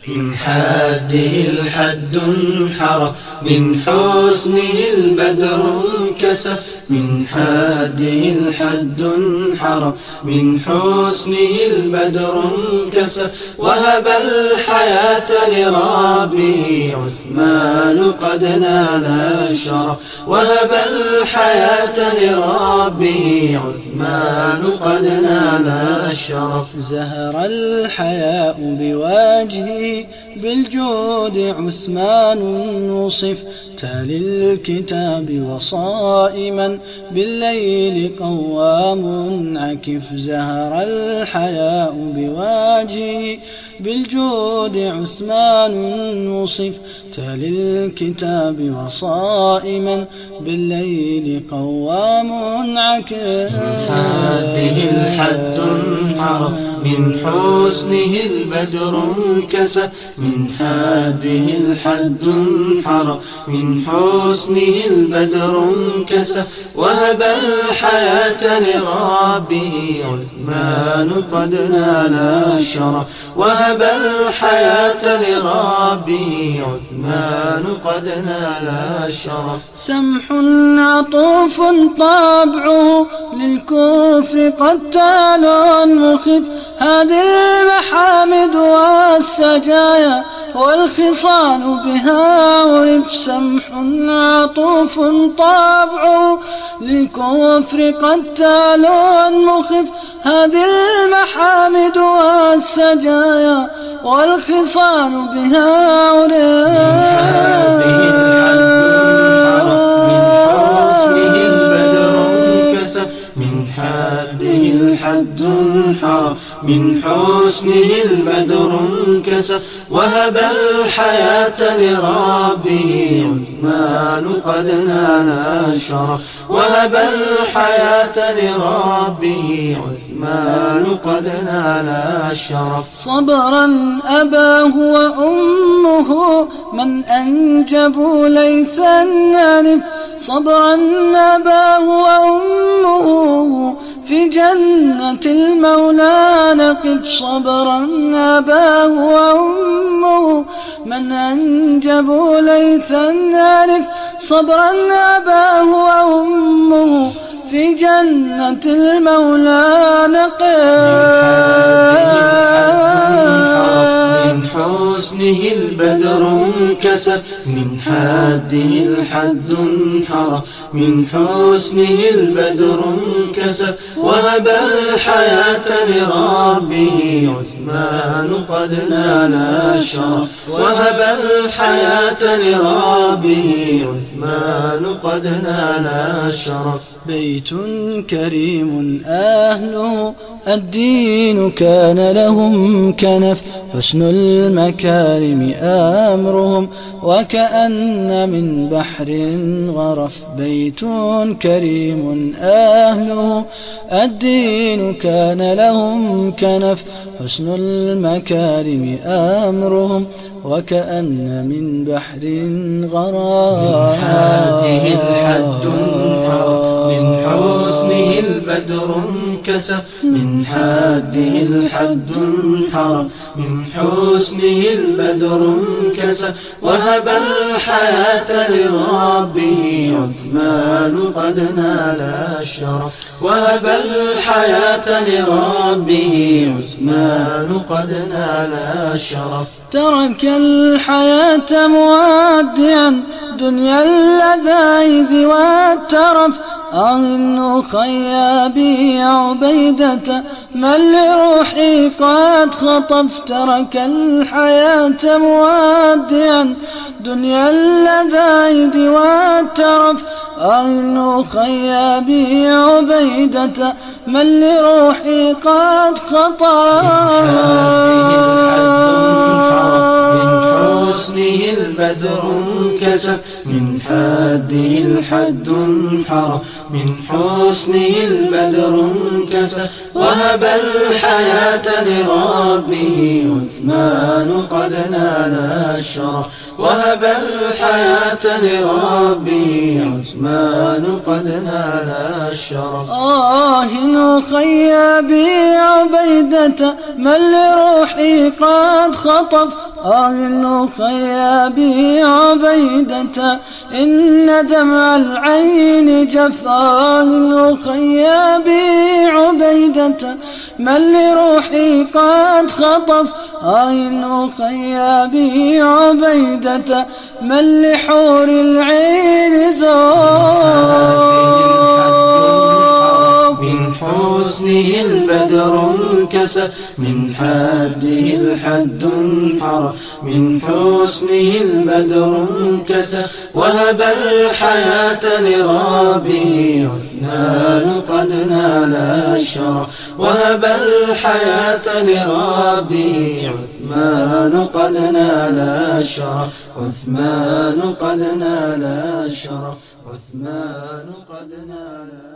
من حاده الحد انحرف، من حسنه البدر انكسف، من حاده الحد انحرف، من حسنه البدر انكسف، وهب الحياة لربه عثمان قد نال الشرف، وهب الحياة لربه عثمان قد نال الشرف. زهر الحياء بوجهه بالجود عثمان وصف، تالي الكتاب وصائما بالليل قوام عكف. زهر الحياء بوجهه بالجود عثمان وصف، تالي الكتاب وصائما بالليل قوام عكف. من حاده الحد انحرف، من حسنه البدر انكسف، من حاده الحد انحرف، من حسنه البدر انكسف، وهب الحياة لربه عثمان قد نال الشرف، وهب الحياة لربه عثمان قد نال الشرف. سمح عطوف طبعه للكفر قتال مخف، هذه المحامد والسجايا والخصال بها عرف. سمح عطوف طبعه للكفر قتال مخف، هذه المحامد والسجايا والخصال بها عرف. من حاده الحد انحرف، من حسنه البدر انكسف، وهب الحياة لربه عثمان قد نال الشرف، وهب الحياة لربه عثمان قد نال الشرف. صبرا أباه وأمه من أنجبوا ليثا نانف، صبرا أباه وأمه في جنة المولى نقف. صبرا أباه وأمه من أنجبوا ليثا نانف، صبرا أباه وأمه في جنة المولى نقف. من حسنه البدر انكسف، من حاده الحد انحرف، من حسنه البدر انكسف، وهب الحياة لربه عثمان قد نال الشرف، وهب الحياة لربه عثمان قد نال الشرف. بيت كريم أهله الدين كان لهم كنف، حسن المكارم أمرهم وكأن من بحر غرف. بيت كريم أهله الدين كان لهم كنف، حسن المكارم أمرهم وكأن من بحر غرف. من حاده الحد انحرف، من حسنه البدر انكسف، من حاده الحد انحرف، من حسنه البدر انكسف، وهب الحياة لربه عثمان قد نال الشرف، وهب الحياة لربه عثمان قد نال الشرف. ترك الحياة مودعا دنيا اللذائذ والترف، أن خيا بي عبيدة من لروحي قد خطف. ترك الحياة مودعا دنيا اللذائذ والترف، أن خيا بي عبيدة من لروحي قد خطف. حسنه البدر انكسف، من حاده الحد انحرف، من حسنه البدر انكسف، كسب وهب الحياة لربه عثمان قد نال الشرف وهب الحياة لربه عثمان قد نال الشرف أخي أبي عبيدة من لروحي قد خطف أخي أبي عبيدة إن دمع العين جف أخي أبي عبيدة من لروحي قد خطف أخي أبي عبيدة من لحور العين زار من حسنه البدر انكسر من حده الحد انحرف من حسنه البدر انكسر وهب الحياة لربه عثمان قد نال الشرف وهب الحياة لربه عثمان قد نال الشرف عثمان قد نال الشرف عثمان قد نال